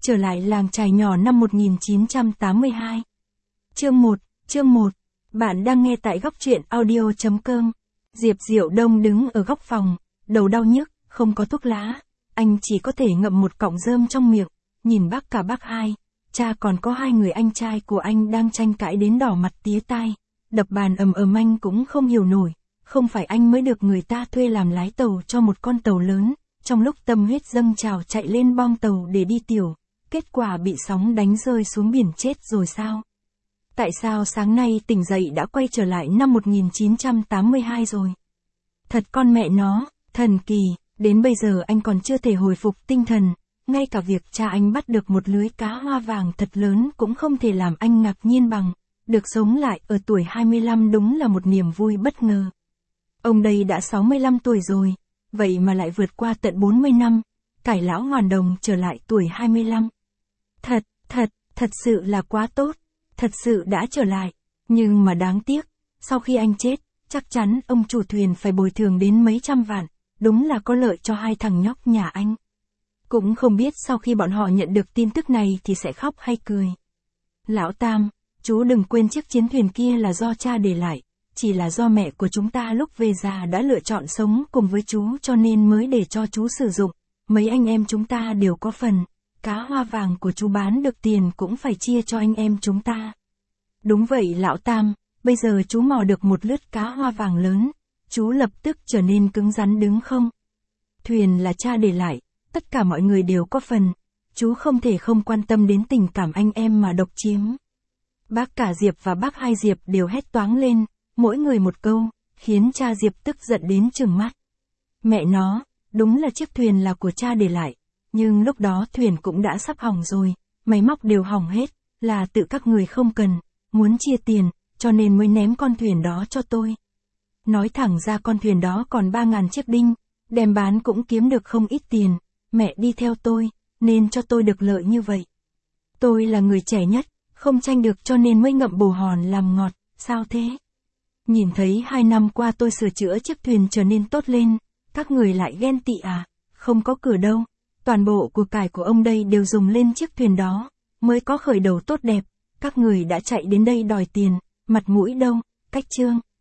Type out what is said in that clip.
Trở lại làng chài nhỏ năm 1982. Chương 1. Bạn đang nghe tại góc truyện audio.com. Diệp Diệu Đông đứng ở góc phòng, đầu đau nhức, không có thuốc lá. Anh chỉ có thể ngậm một cọng rơm trong miệng, nhìn bác cả bác hai. Cha còn có hai người anh trai của anh đang tranh cãi đến đỏ mặt tía tai. Đập bàn ầm ầm, anh cũng không hiểu nổi. Không phải anh mới được người ta thuê làm lái tàu cho một con tàu lớn. Trong lúc tâm huyết dâng trào chạy lên bong tàu để đi tiểu, kết quả bị sóng đánh rơi xuống biển chết rồi sao? Tại sao sáng nay tỉnh dậy đã quay trở lại năm 1982 rồi? Thật con mẹ nó, thần kỳ, đến bây giờ anh còn chưa thể hồi phục tinh thần, ngay cả việc cha anh bắt được một lưới cá hoa vàng thật lớn cũng không thể làm anh ngạc nhiên bằng, được sống lại ở tuổi 25 đúng là một niềm vui bất ngờ. Ông đây đã 65 tuổi rồi, vậy mà lại vượt qua tận 40 năm, cải lão hoàn đồng trở lại tuổi 25. Thật sự là quá tốt, thật sự đã trở lại, nhưng mà đáng tiếc, sau khi anh chết, chắc chắn ông chủ thuyền phải bồi thường đến mấy trăm vạn, đúng là có lợi cho hai thằng nhóc nhà anh. Cũng không biết sau khi bọn họ nhận được tin tức này thì sẽ khóc hay cười. Lão Tam, chú đừng quên chiếc chiến thuyền kia là do cha để lại, chỉ là do mẹ của chúng ta lúc về già đã lựa chọn sống cùng với chú cho nên mới để cho chú sử dụng, mấy anh em chúng ta đều có phần. Cá hoa vàng của chú bán được tiền cũng phải chia cho anh em chúng ta. Đúng vậy lão Tam, bây giờ chú mò được một lướt cá hoa vàng lớn, chú lập tức trở nên cứng rắn đứng không? Thuyền là cha để lại, tất cả mọi người đều có phần, chú không thể không quan tâm đến tình cảm anh em mà độc chiếm. Bác cả Diệp và bác hai Diệp đều hét toáng lên, mỗi người một câu, khiến cha Diệp tức giận đến trừng mắt. Mẹ nó, đúng là chiếc thuyền là của cha để lại. Nhưng lúc đó thuyền cũng đã sắp hỏng rồi, máy móc đều hỏng hết, là tự các người không cần, muốn chia tiền, cho nên mới ném con thuyền đó cho tôi. Nói thẳng ra con thuyền đó còn 3.000 chiếc đinh, đem bán cũng kiếm được không ít tiền, mẹ đi theo tôi, nên cho tôi được lợi như vậy. Tôi là người trẻ nhất, không tranh được cho nên mới ngậm bồ hòn làm ngọt, sao thế? Nhìn thấy 2 năm qua tôi sửa chữa chiếc thuyền trở nên tốt lên, các người lại ghen tị à? Không có cửa đâu. Toàn bộ của cải của ông đây đều dùng lên chiếc thuyền đó, mới có khởi đầu tốt đẹp, các người đã chạy đến đây đòi tiền, mặt mũi đâu, cách trương.